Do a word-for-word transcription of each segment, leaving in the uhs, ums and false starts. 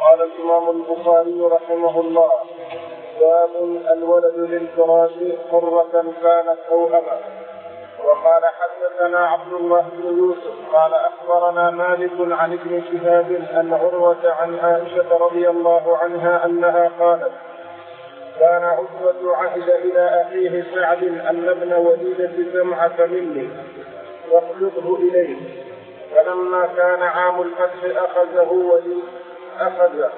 قال الإمام البخاري رحمه الله: باب الولد للفراش حرة كانت أو أمة. وقال حدثنا عبد الله بن يوسف قال أخبرنا مالك عن ابن شهاب أن عروة عن عائشة رضي الله عنها أنها قالت: كان عتبة عهد إلى أخيه سعد أن ابن وليدة سمعة مني واخلقه إليه، فلما كان عام الفتح أخذه ولي أخذه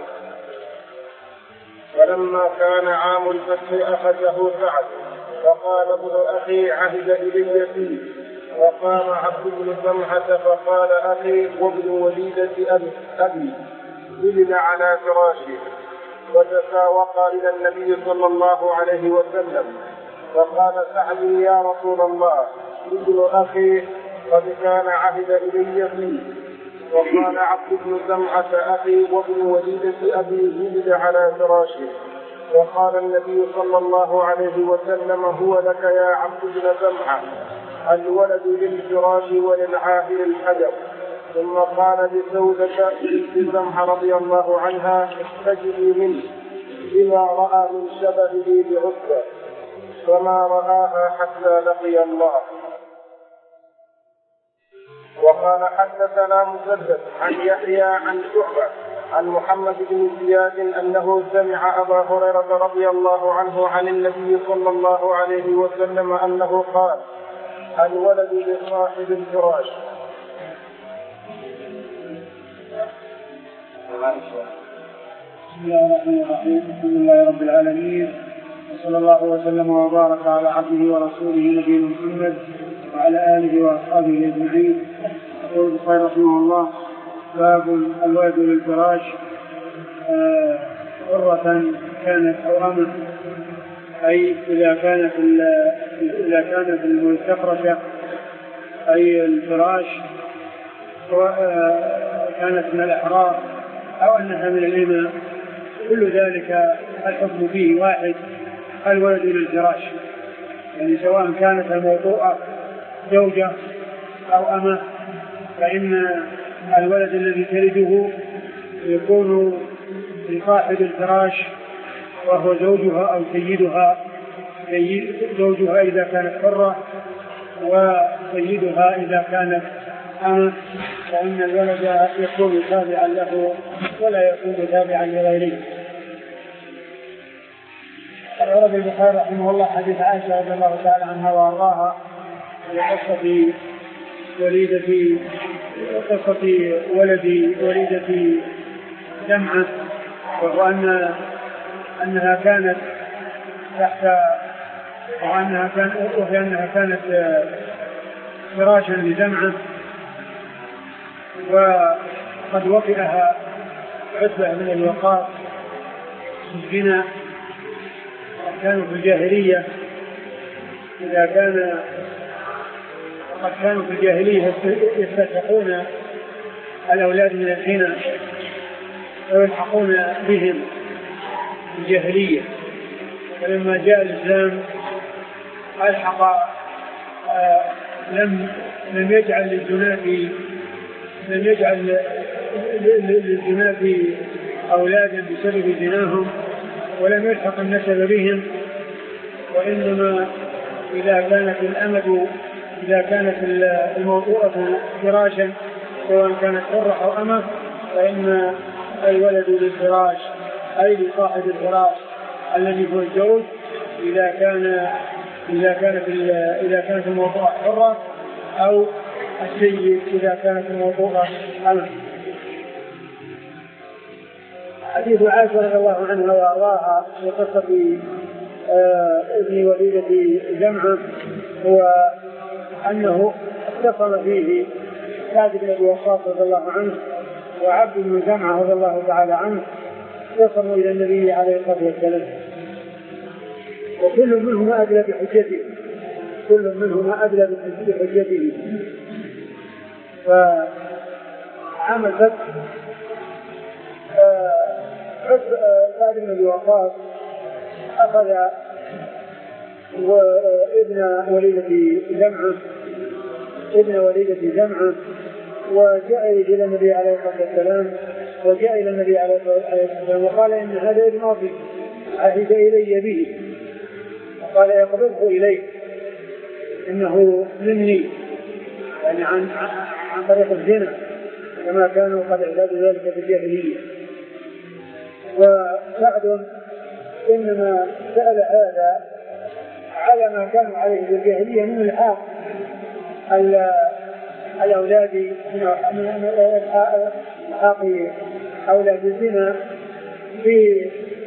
فلما كان عام الفتح أخذه سعد، فقال ابن أخي عهد إلي فيه، وقام عبد بن سمعة فقال: أخي وابن وليدة أبي ولد على فراشه، وتساوقا إلى النبي صلى الله عليه وسلم، فقال سعد: يا رسول الله، ابن أخي قد كان عهد إلي فيه. وقال عبد بن سمعة: أخي وابن وليدة أبي ولد على فراشه. وقال النبي صلى الله عليه وسلم: هو لك يا عبد بن سمعة، الولد للفراش وللعاهل الحجر. ثم قال لسودة بنت سمعة رضي الله عنها: استجري منه بما رأى من شبهه بعتبة، فما رآها حتى لقي الله. وقال حدثنا مسدد عن يحيى عن شعبة عن محمد بن زياد أنه سمع أبا هريرة رضي الله عنه عن النبي صلى الله عليه وسلم أنه قال: الولد لصاحب الفراش. بسم الله الرحمن الرحيم. الحمد لله رب العالمين، وصلى الله وسلم وبارك على عبده ورسوله نبينا محمد وعلى آله وأصحابه أجمعين. يقول البخاري رحمه الله: باب الولد للفراش حرة كانت أو أمة، أي إذا كانت إذا كانت المستفرشة أي الفراش كانت من الأحرار أو أنها من الإماء، كل ذلك الحكم فيه واحد: الولد للفراش، يعني سواء كانت الموضوعة زوجة أو أمة، فإن الولد الذي تلده يكون لصاحب الفراش وهو زوجها أو سيدها، زوجها إذا كانت حرة وسيدها إذا كانت أمة، فإن الولد يكون تابعا له ولا يكون تابعا لغيره. أورد البخاري رحمه الله حديث عائشة رضي الله تعالى عنها وأرضاها لقصة وليدة قصة ولد وليدة جمعة، وهو أن أنها كانت تحت وأنها كانت وهي أنها كانت فراشا لجمعة، وقد وطئها عتبة من الوقاص الزنا. كانوا في الجاهلية إذا كان قد كانوا في الجاهلية يستلحقون الأولاد من الزنا ويلحقون بهم في الجاهلية، فلما جاء الإسلام ألحق آه لم لم يجعل للزنا لم يجعل للزنا أولادا بسبب زناهم، ولم يلحق النسب بهم، وإنما إذا كانت الأمد إذا كانت الموضوعة فراشا سواء كانت حرة أو أمة، فإن الولد للفراش أي لصاحب الفراش الذي هو الزوج إذا كان إذا كانت إذا كانت الموضوعة حرة، أو السيد إذا كانت الموضوعة أمة. حديث عائشة رضي الله عنها وأرضاها في قصة ابن وليدة جمعة هو أنه اتصل فيه سعد بن أبي وقاص رضي الله عنه وعبد بن جمعة رضي الله تعالى عنه، اتصلوا إلى النبي عليه الصلاة والسلام، وكل منهما أدلى بحجته كل منهما أدلى بحجته فعام الفتح سعد بن أبي وقاص أخذ وابن وليدة جمعة ابن وليدة جمعة وجاء إلى النبي عليه الصلاة والسلام وجاء إلى النبي عليه الصلاة والسلام وقال إن هذا ابن أخي عهد إلي به، وقال يقبضه إليك إنه مني، يعني عن عن طريق الزنا كما كانوا قد اعتادوا ذلك في الجاهلية. وسعد إنما سأل هذا على ما كانوا عليه في الجاهلية من الحاق الأولاد من حاق أولاد الزنا في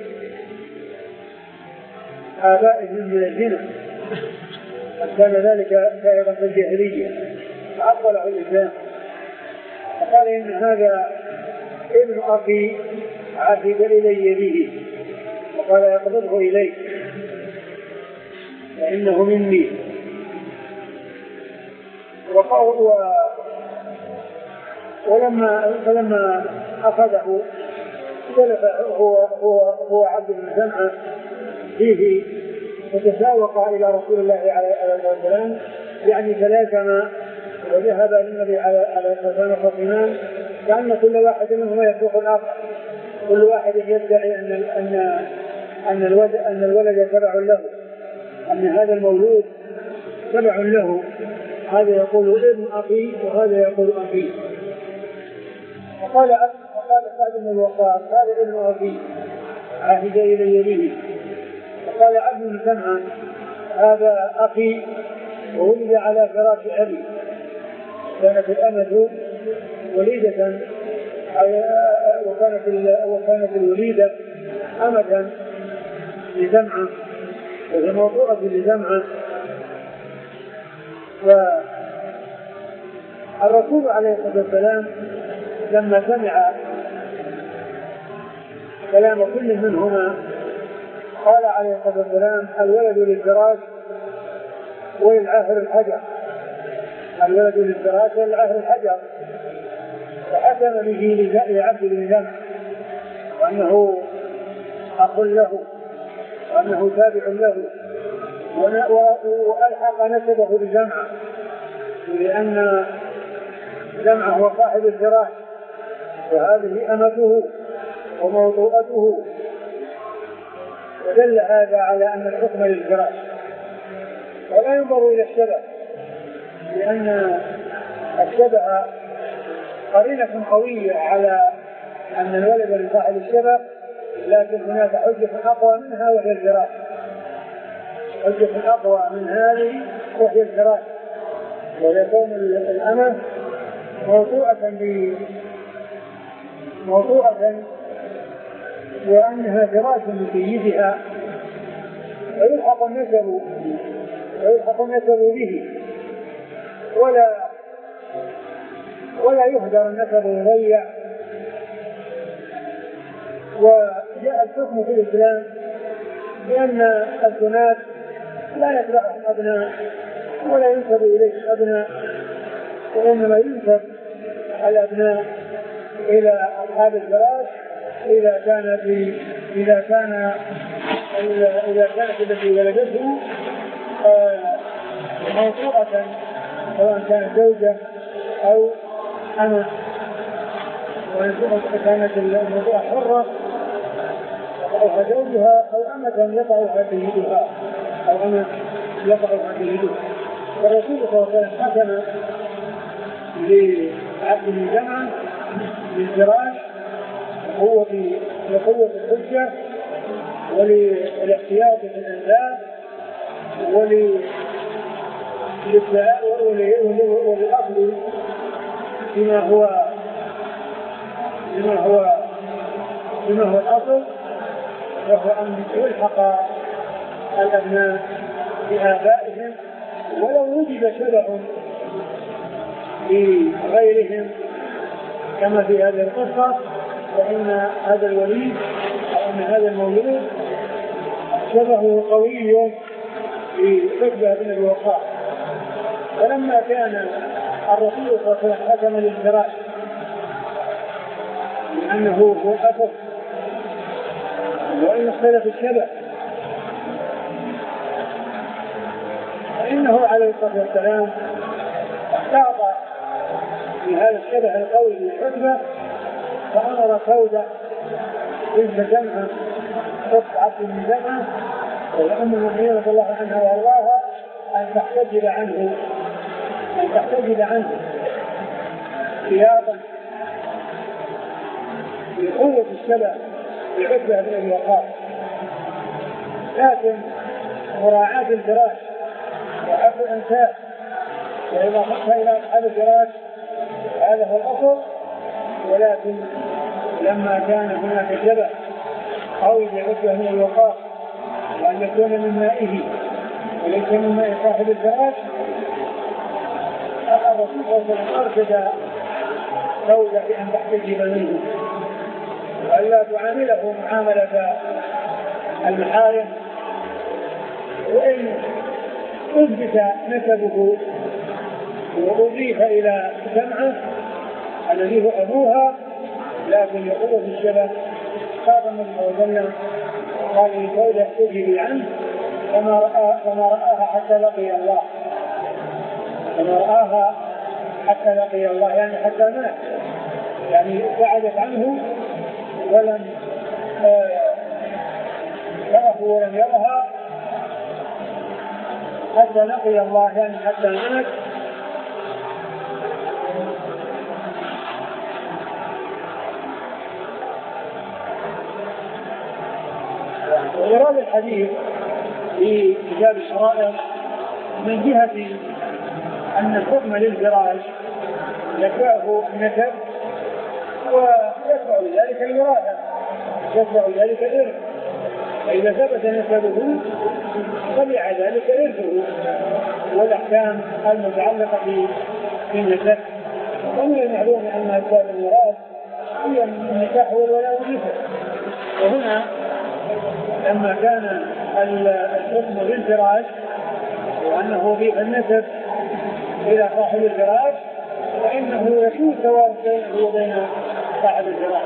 آبائهم من الزنا، كان ذلك سائغا في الجاهلية فأقبله الإسلام فقال إن هذا ابن أخي عهد إلي به، وقال يقبضه إليك فإنه مني. ولما فلما أخذه اختلف هو هو هو عبد بن زمعة فيه وتساوق إلى رسول الله عليه الصلاة والسلام، يعني تلازم وذهب للنبي عليه الصلاة والسلام خصمان، كأن كل واحد منهما يسوق الآخر، كل واحد يدعي أن أن أن الولد أن الولد تبع له، أن هذا المولود تبع له، هذا يقول ابن أخي وهذا يقول أخي. فقال فقال سعد بن وقاص هذا ابن أخي عهد إلي به، فقال عبد بن زمعة هذا أخي وولد على فراش أبي، كانت الأمة وليدة وكانت وكانت الوليدة أمة لزمعة وهي موضوعة لزمعة. والرسول عليه الصلاة والسلام لما سمع كلام كل منهما قال عليه الصلاة والسلام الولد للفراش وللعاهر الحجر، الولد للفراش وللعاهر الحجر، فحكم به لعبد بن زمعة وأنه أخ له وأنه تابع له، وألحق نسبه بجمعة لأن جمعة هو صاحب الفراش وهذه أمته وموضوعته، ودل هذا على أن الحكم للفراش ولا ينظر إلى الشبه، لأن الشبه قرينة قوية على أن الولد لصاحب الشبه، لكن هناك حجة أقوى منها وهي الفراش، حجة أقوى من هذه وهي الفراش، ويكون الأمة موضوعة ب موضوعة وأنها فراش لسيدها ويلحق النسب ويلحق النسب به ولا ولا يهدر النسب ويضيع. وجاء الحكم في الإسلام بأن البنات لا يتبعهم أبناء ولا ينسب إليهم أبناء، وإنما ينسب الأبناء إلى أصحاب الفراش إذا كان في إذا كان إذا كانت التي ولدته موضوعة سواء كانت زوجة أو أمة، وإن كانت الموضوعة حرة يقعها زوجها أو أمة يقعها سيدها أو أمة يقعها سيدها. والرسول صلى الله عليه وسلم حكم لعبد بن زمعة للفراش لقوة الحجة وللاحتياط في الأنساب وللأخذ بما هو بما هو بما هو الأصل، وهو أن يلحق الأبناء بآبائهم ولو وجد شبه بغيرهم كما في هذه القصة، فإن هذا الوليد أو أن هذا المولود شبهه قوي في عتبة بن أبي وقاص. ولما كان الرسول صلى الله عليه وسلم حكم للفراش لأنه هو الأصل وإن اختلف الشبه، فإنه عليه الصلاة والسلام احتاط في هذا الشبه القوي للعتبة، فأمر سودة بنت زمعة أخت عبد بن زمعة وأم المؤمنين رضي الله عنها وأرضاها أن تحتجب عنه أن تحتجب عنه سياقا بقوة الشبه بعتبة بن أبي وقاص، لكن مراعاة الفراش وعفو الأنساب وإضافتها إلى أصحاب الفراش هذا هو الأصل. ولكن لما كان هناك شبه قوي بعتبة بن أبي وقاص وأن يكون من مائه وليس من ماء صاحب الفراش، أخذ أرشد سودة بأن تحتجب منه وألا تعامله معاملة المحارم، وإن أثبت نسبه وأضيف إلى سمعه الذي هو أبوها لكن يقول في الشبه قال النبي صلى الله عليه وسلم قال لسودة احتجبي عنه وما رآها وما رآها حتى لقي الله وما رآها حتى لقي الله يعني حتى مات، يعني بعدت عنه ولم تره ولم يرها حتى لقي الله يعني حتى مات. وإيراد الحديث في كتاب الشرائع من جهة أن الحكم للفراش يتبعه النسب ويتبع ذلك الوراثة يتبع ذلك الإرث، فإذا ثبت نسبه تبع ذلك إرثه والأحكام المتعلقة بالنسب. ومن المعلوم أن أسباب الميراث هي النكاح والولاء والنسب، وهنا لما كان الحكم بالفراش وأنه في النسب إلى صاحب الفراش فإنه يكون سواء بينه وبين صاحب الفراش.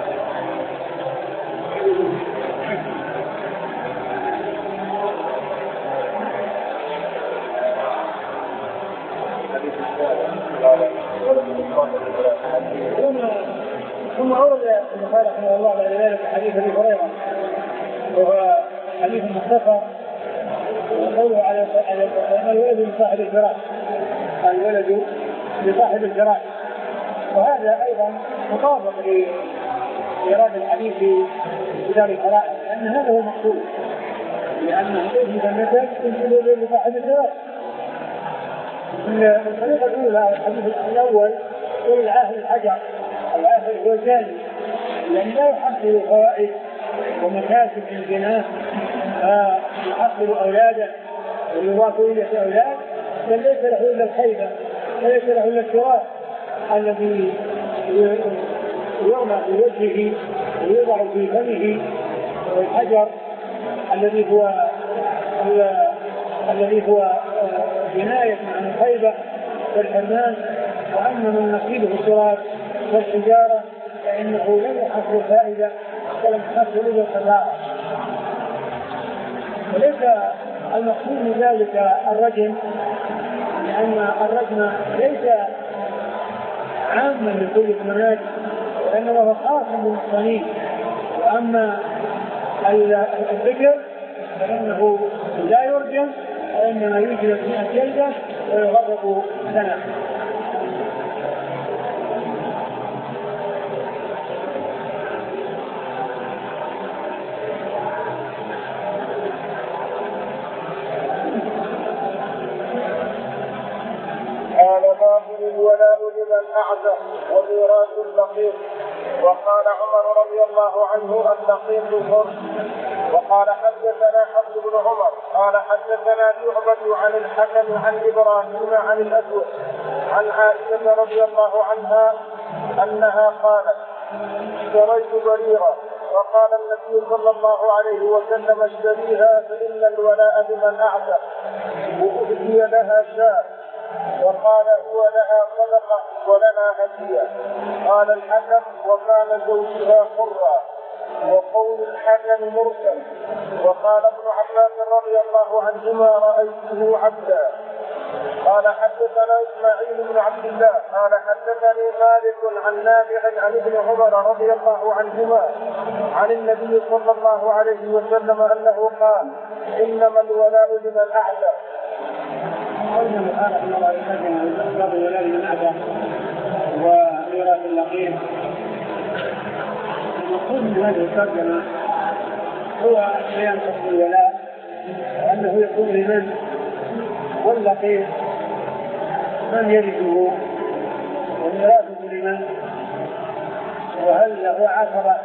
ثم أورد البخاري رحمه الله بعد ذلك حديث أبي هريرة وهو حديث مختصر وقوله على الولد لصاحب الفراش الولد لصاحب الفراش، وهذا أيضا مطابق لإيراد الحديث في كتاب الشرائع لأن هذا هو المقصود، لأنه يجب النسب الولد لصاحب الفراش. الطريقة الأولى الحديث الأول هو العاهل الحجر العاهل هو الثاني، لأن لا يحصل فوائد ومكاسب الزنا فيحصل أولاده ويضاف إلى أولاد، بل ليس له إلا الخيبة وليس له إلا التراب الذي يرمى في وجهه ويوضع في فمه، والحجر الذي هو الذي هو جناية عن الخيبة والحرمان. وأما من نصيبه التراب والحجارة فإنه لم يحصل فائدة ولم يحصل إلا الخسارة. وليس المقصود من ذلك الرجم، لأن الرجم ليس عاما لكل الزمانات وإنما هو خاص بالمحصنين. وأما الذكر فإنه لا يرجم وإنما يجلس مئة جلدة ويغرق سنة. الولاء لمن أعزه وميراث اللقيط. وقال عمر رضي الله عنه اللقيط الفرس. وقال حدثنا حفص بن عمر قال حدثنا شعبة عن الحكم عن إبراهيم عن الأسود عن عائشة رضي الله عنها أنها قالت اشتريت بريرة وقال النبي صلى الله عليه وسلم اشتريها فإن الولاء لمن أعزه وأهدي لها شاة وقال هو لها صدقة ولنا هدية. قال الحكم وكان زوجها حرا وقول الحكم مرسل. وقال ابن عباس رضي الله عنهما رأيته عبدا قال حدثنا اسماعيل بن عبد الله قال حدثني مالك عن نافع عن ابن عمر رضي الله عنهما عن النبي صلى الله عليه وسلم انه قال انما الولاء لمن اعتق. قلنا مخالف ان الله يقدم باب الولاء لمن اعتق وميراث اللقيط. المقصود من هذه الترجمه هو بيان حكم الولاء وانه يكون لمن واللقيط من يرثه وميراثه لمن وهل له عثرة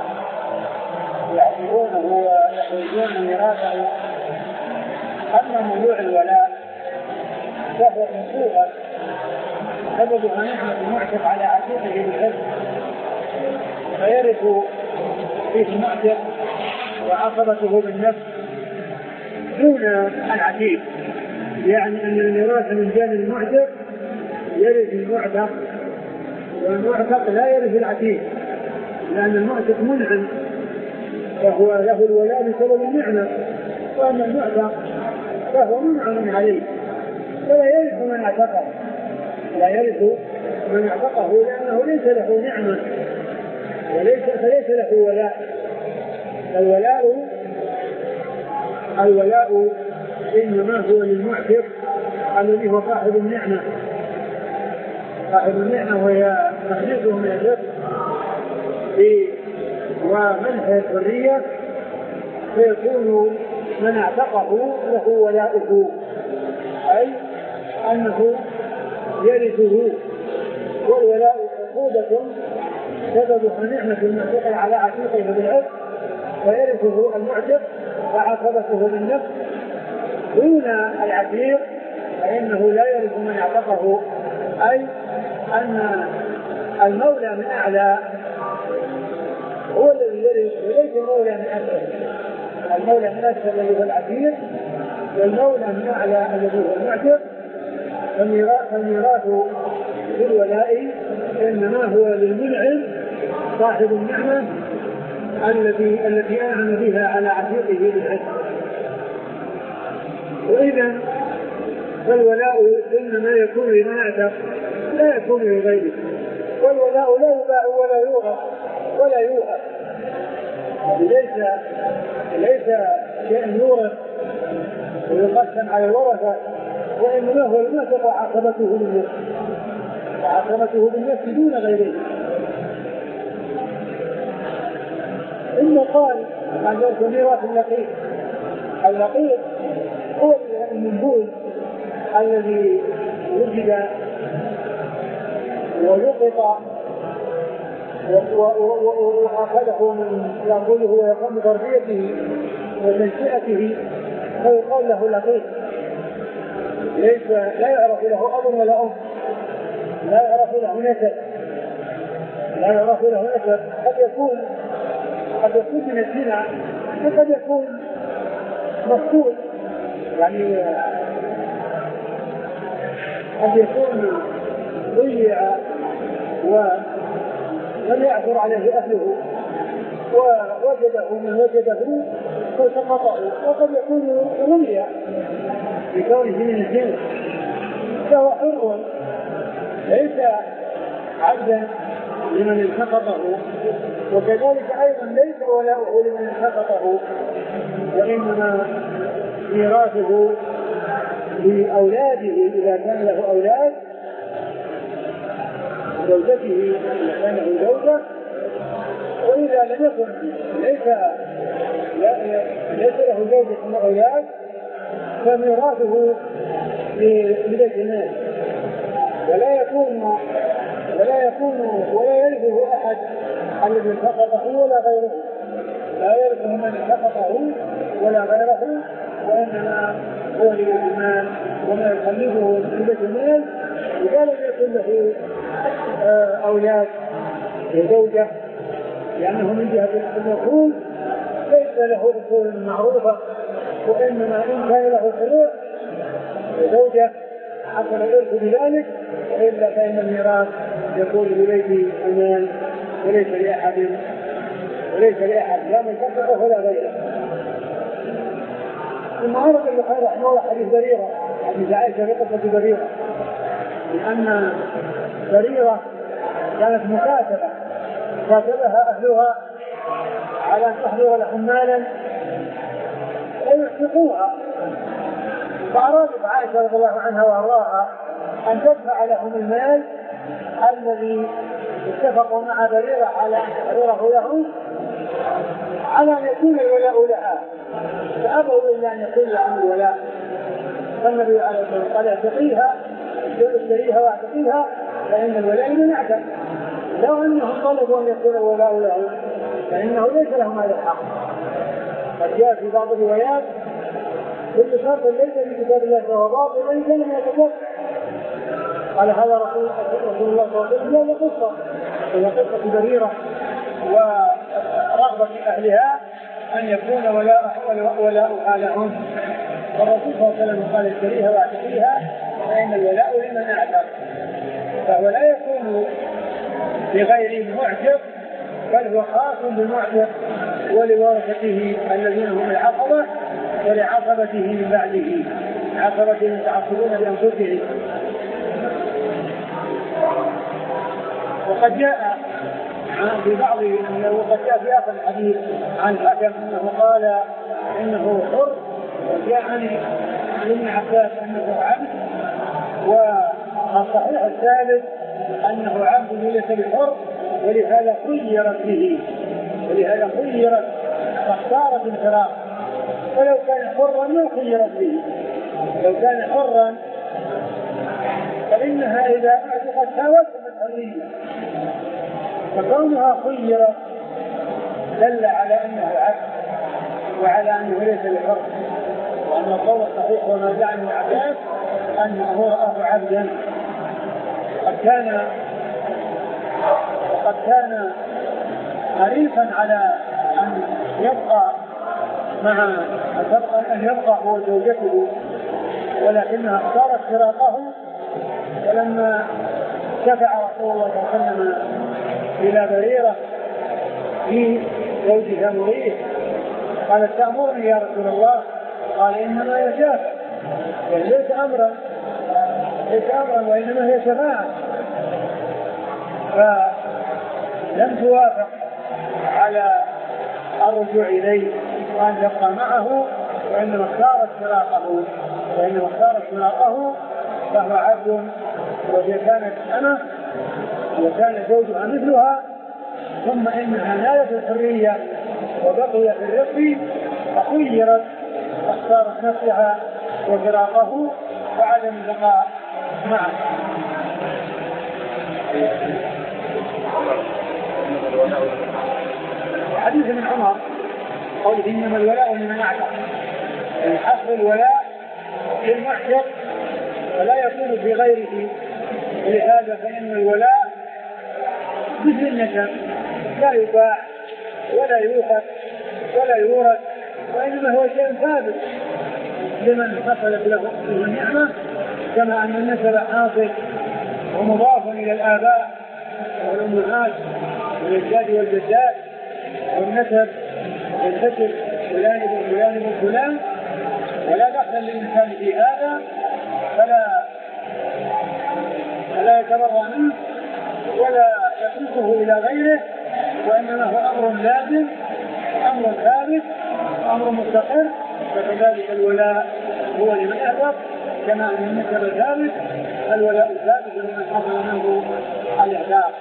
يعطونه ويحوزون ميراثه. أما موضوع الولاء فهو مصوغة سببها نعمة المعتق على عتيقه بالحفظ فيرث فيه المعتق وعصبته بالنفس دون العتيق، يعني أن الميراث من جانب المعتق يرث المعتق والمعتق لا يرث العتيق، لأن المعتق منعم فهو له الولاء بسبب النعمة، وأما المعتق فهو منعم عليه فلا يرث من اعتقه لا يرث من اعتقه لأنه ليس له نعمة وليس فليس له ولاء. الولاء الولاء إنما هو للمعتق الذي هو صاحب النعمة صاحب النعمة وهي تخليصه من الرزق ومنح الحرية، فيكون من اعتقه له ولاؤه، أي أنه يرثه. والولاء عقوبة سببها نعمة المعتق على عتيقه بالعتق ويرثه المعتق وعصبته بالنفس دون العتيق، فإنه لا يرث من اعتقه، أي أن المولى من أعلى هو الذي يرث وليس المولى من أسفل. المولى من أسفل الذي هو العتيق والمولى من أعلى الذي هو المعتق. فالميراث بالولاء إنما هو للمنعم صاحب النعمة التي التي أنعم بها على عتيقه بالعتق. وإذا فالولاء إنما يكون لمن اعتق لا يكون لغيره، والولاء لا يباع ولا يوغى ولا يوهب، ليس ليس شيء يورث ويقسم على الورثة، وإنما هو المعتق وعصبته بالنفس وعصبته بالنفس دون غيره. إنه قال عن ميراث اللقيط. اللقيط هو المنبوذ الذي وجد ويقط وأخذه من يأكله ويقوم بتربيته وتنشئته فيقال له لقيط. ليس لا يعرف له أب ولا أم، لا يعرف له نسب لا يعرف له نسب قد يكون قد يكون من الزنا وقد يكون مفقود، يعني قد يكون ضيع ولم يعثر عليه أهله ووجده من وجده فسقطه، وقد يكون رمي بكونه من الجنس فهو حر ليس عبدا لمن التقطه، وكذلك أيضا ليس ولاؤه لمن التقطه، وإنما ميراثه لأولاده إذا كان له أولاد، زوجته إذا كان له زوجة، وإذا لم يكن ليس ليس له زوجة وأولاد فميراثه لبيت المال، ولا يكون ولا يكون ولا يرثه أحد الذي التقطه ولا غيره، لا يرثه من التقطه ولا غيره، وإنما هو لبيت المال وما يخلفه لبيت المال. إذا لم يكن له أولاد وزوجة لأنه من جهة الدخول ليس له دخول معروفة، وإنما إن كان له فروع وزوجة حصل الإرث بذلك، وإلا فإن الميراث يكون لبيت المال وليس لأحد وليس لأحد لا من فقه ولا غيره. ثم عرض البخاري رحمه الله حديث بريرة حديث عائشة في قصة بريرة، لأن بريرة كانت مكاتبة كاتبها أهلها على أن تحضر لهم مالا ويحققوها، فأرادت عائشة رضي الله عنها وأرضاها أن تدفع لهم المال الذي اتفقوا مع بريرة على أن تحضره لهم على أن يكون الولاء لها، فأبوا إلا أن يكون لهم الولاء. فالنبي عليه الصلاة والسلام قال اعتقيها اشتريها واعتقيها فإن الولاء لمن اعتق. لو أنهم طلبوا أن يكون الولاء لهم فإنه ليس لهم هذا الحق. قد جاء في بعض الروايات كل شرط ليس في كتاب الله فهو باطل وإن كان من يتكفر. قال هذا رسول الله صلى الله عليه وسلم هذه قصة وهي قصة بريرة ورغبة أهلها أن يكون ولاؤها لهم، والرسول صلى الله عليه وسلم قال اشتريها واعتقيها فإن الولاء لمن اعتق، فهو لا يكون لغير المعتق بل هو خاص بالمعتق ولورثته الذين هم العصبة ولعصبته من بعده، عصبة يتعصبون بأنفسهم. وقد جاء في بعض وقد جاء في آخر الحديث عن الحكم أنه قال إنه حر، وجاء عن ابن عباس أنه عبد، والصحيح الثالث أنه عبد ليس بحر، ولهذا خيرت به ولهذا خيرت فاختارت الفراق، ولو كان حرا ما خيرت به. لو كان حرا فإنها إذا أعتقت هاوتهم الحرية، فكونها خيرت دل على أنه عبد وعلى أنه ليس بحر، وأن القول الصحيح وما جاء عن عباس أنه رآه عبدا. قد كان وقد كان حريصا على أن يبقى مع أن يبقى هو زوجته، ولكنها اختارت فراقه. ولما شفع رسول الله صلى الله عليه وسلم إلى بريرة في زوجها مريح قالت تأمرني يا رسول الله؟ قال إنما يشاف، يعني ليس أمرا ليس أمرا وإنما هي شفاعة. فلم توافق على الرجوع إليه وأن يبقى معه، وإنما اختارت فراقه وإنما اختارت فراقه فهو عبد، وهي كانت أنا وكان زوجها مثلها، ثم إنها نالت الحرية وبقي في الرق فخيرت فاختارت نفسها وفراقه وعدم البقاء معه. حديث من عمر قوله إنما الولاء لمن اعتق، الحق الولاء للمعتق ولا يكون في غيره، ولهذا فإن الولاء مثل النسب لا يباع ولا يوخذ ولا يورث، وإنما هو شيء ثابت لمن حصلت له النعمة، كما أن النسب حاصل ومضاف إلى الآباء والأمهات والأجداد والجدات، والنسب ينتسب فلان بن فلان بن فلان، ولا دخل للإنسان في هذا فلا فلا يتبرأ منه ولا يتركه إلى غيره، وإنما هو أمر لازم أمر ثابت أمر مستقر. فكذلك الولاء هو لمن أعتق، كما أن النسب ثابت الولاء ثابت لمن حصل منه الإعتاق.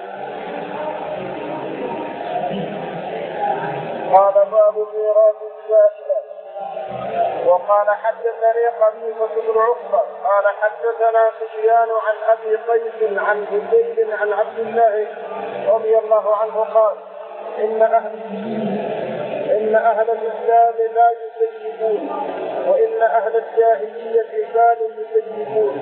قال باب ميراث السائلة. وقال حدثني قبيصة بن عقبة قال حدثنا سفيان عن أبي قيس عن حسين عن عبد الله رضي الله عنه قال إن أهل إن أهل الإسلام لا يسيبون، وإن أهل الجاهلية كانوا يسيبون.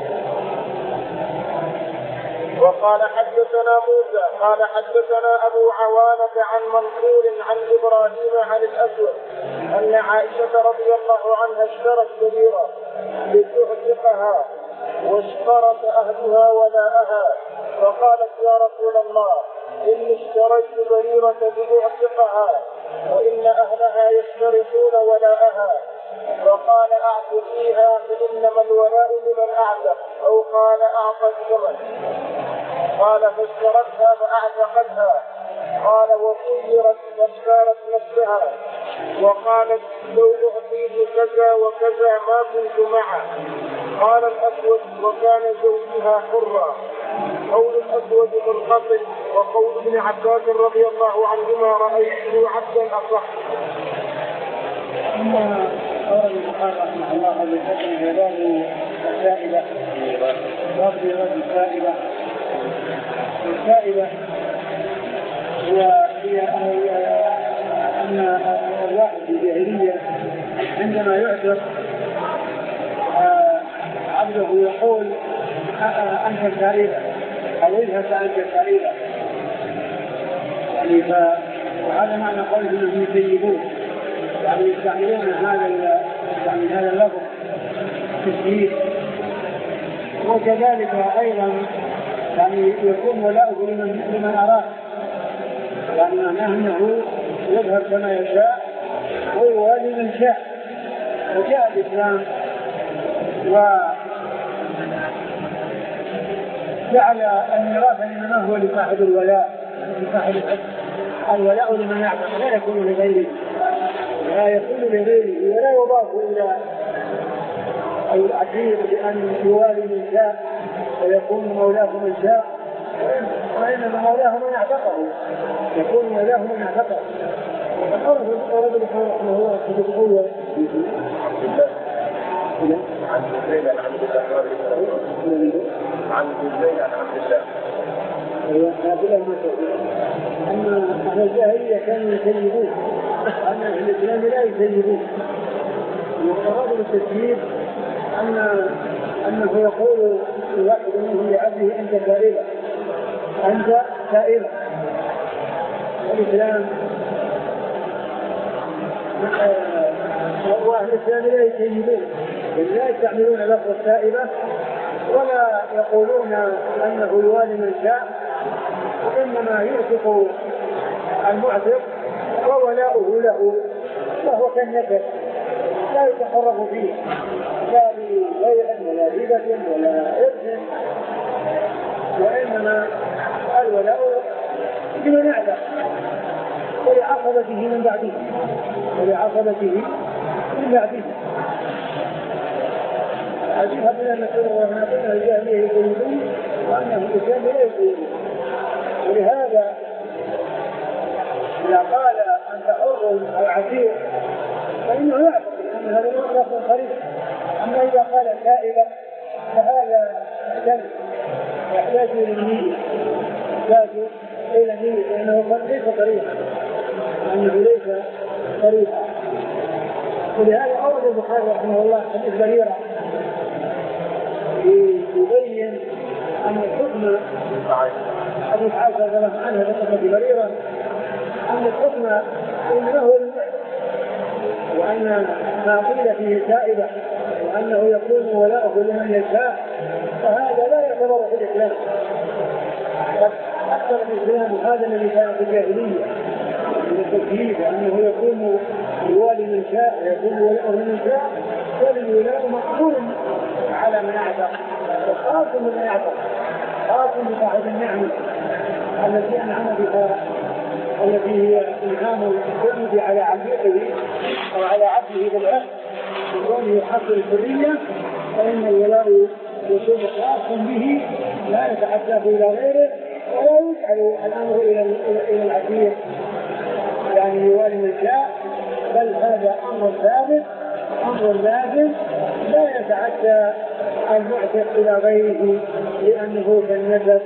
وقال حدثنا موسى قال حدثنا أبو عوانة عن منصور عن إبراهيم عن الأسود أن عائشة رضي الله عنها اشترت بريرة لتعتقها واشترط أهلها ولاءها، فقالت يا رسول الله إني اشتريت بريرة لأعتق طلقها وإن أهلها يشترطون ولاءها، وقال أعط فيها فإنما الولاء لمن أعتق، أو قال أعطى الثمن. قال فاشترتها فأعتقتها. قال وخيرت فاختارت نفسها وقالت لو أعطيت كذا وكذا ما كنت معه. قال الأسود وكان زوجها حرا. قول الأسود منقطع، وقول ابن عباس رضي الله عنهما رأيته عبدا أصح. ثم أورد البخاري رحمه الله بحكم باب السائبة. باب السائبة السائبة هي أن الواحد في الجاهلية عندما يعتق عبده يقول أنت السائبة عليها فأنت السائبة، يعني فهذا معنى قوله أنهم يسيبون، يعني يستعملون هذا يعني هذا اللفظ تسييب. وكذلك أيضا يعني يكون ولاؤه لمن, لمن أراد، يعني معناه أنه يذهب كما يشاء ويوالي من شاء. وجاء الإسلام وجعل الميراث لمن هو لصاحب الولاء، لصاحب الحق. الولاء لمن يعتق لا يكون لغيره، لا يكون لغيره، ولا يضاف إلى العشير بأن يوالي من شاء ويكون مولاه من شاء، وإنما مولاه من يعتقه، يكون مولاه من يعتقه. ورد البخاري رحمه الله في الأول عن زيد عن عبد الله عن زيد عن عبد الله عبد الله أن أهل الجاهلية كانوا يسيبون، وأن أهل الإسلام لا يسيبون. والمراد بالتسييب أن أنه يقول الواحد منهم لعبده أنت سائبة، أنت سائبة. والإسلام وأهل الإسلام لا يسيبون، لا يستعملون لفظ السائبة ولا يقولون أنه يوالي من شاء، وإنما يعتق المعتق وولاؤه له، وهو كالنفس لا يتصرف فيه لا ببيع ولا هبة ولا إرث، وإنما الولاء لمن يعتق ولعصبته من بعده ولعصبته من بعده. حديث عبد الله بن مسعود رضي الله عنه الجاهلية يقولون وأنه الإسلام لا يقولون. ولهذا إذا قال أنت حر أو عسير فإنه يعتقد أن هذا لفظ خريف. أما إذا قال سائبة فهذا دم يحتاج إلى النية، يحتاج إلى النية لأنه ليس طريقا، أنه ليس طريقا. ولهذا أورد البخاري رحمه الله حديث بريرة يبين أن الحكم حديث عائشة رضي الله عنها ذكرت بريرة أن الحكم إنما هو المعتق، وأن ما قيل فيه سائبة وأنه يكون ولاؤه لمن يشاء فهذا لا يعتبر في الإسلام. أكثر الإسلام هذا الذي كان في الجاهلية من التكليف أنه يكون يوالي من شاء ويكون ولاؤه من شاء، والولاء مقبول على من يعتق وخاص من يعتق، خاص بصاحب النعمة التي أنعم بها، التي هي إنعام السيد على عبده أو على عبده بالعقد وكونه يحصل الحرية، فإن الولاء يكون خاص به لا يتعدى إلى غيره ولا يجعل الأمر إلى العبيد يعني يوالي من شاء، بل هذا أمر ثابت أمر لازم لا يتعدى المعتق إلى غيره لأنه كالنسب.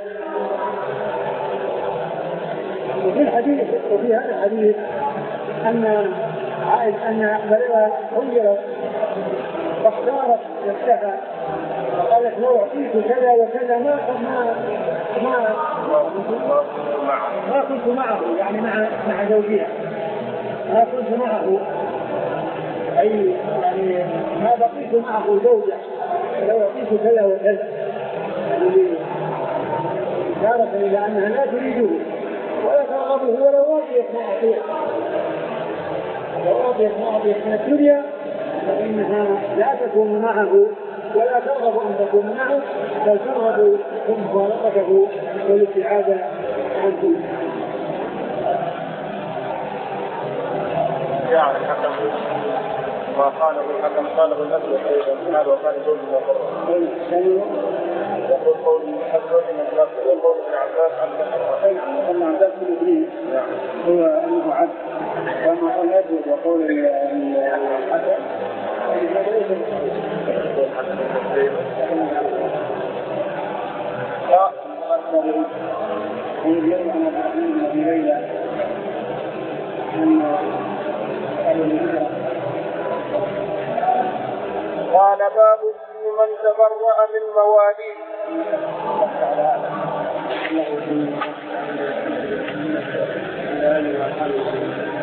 وفي الحديث وفي هذا الحديث أن عائد أن بريرة خيرت واختارت نفسها وقالت لو أعطيت كذا وكذا ما ما ما ما كنت معه، يعني مع مع زوجها ما كنت معه، أي يعني ما بقيت معه زوجة لو أعطيت كذا وكذا، يعني إشارة إلى أنها لا تريده ولا ترغبه ولو راضية معطية ولو راضية معطية من الدنيا فإنها لا تكون معه ولا ترغب أن تكون معه بل ترغب مفارقته والابتعاد عنه. يعني حكم ما قاله الحكم قاله الأسود أيضا هذا وقال زوج من القرآن يقول قول الأسود من القرآن يقول قول ابن عباس عن ابن عباس بن إبراهيم هو أنه عبد كما قال الأسود وقول الحسن لا يقول أن الرحمن في ليلة قال باب من تبرأ من مواليه. الله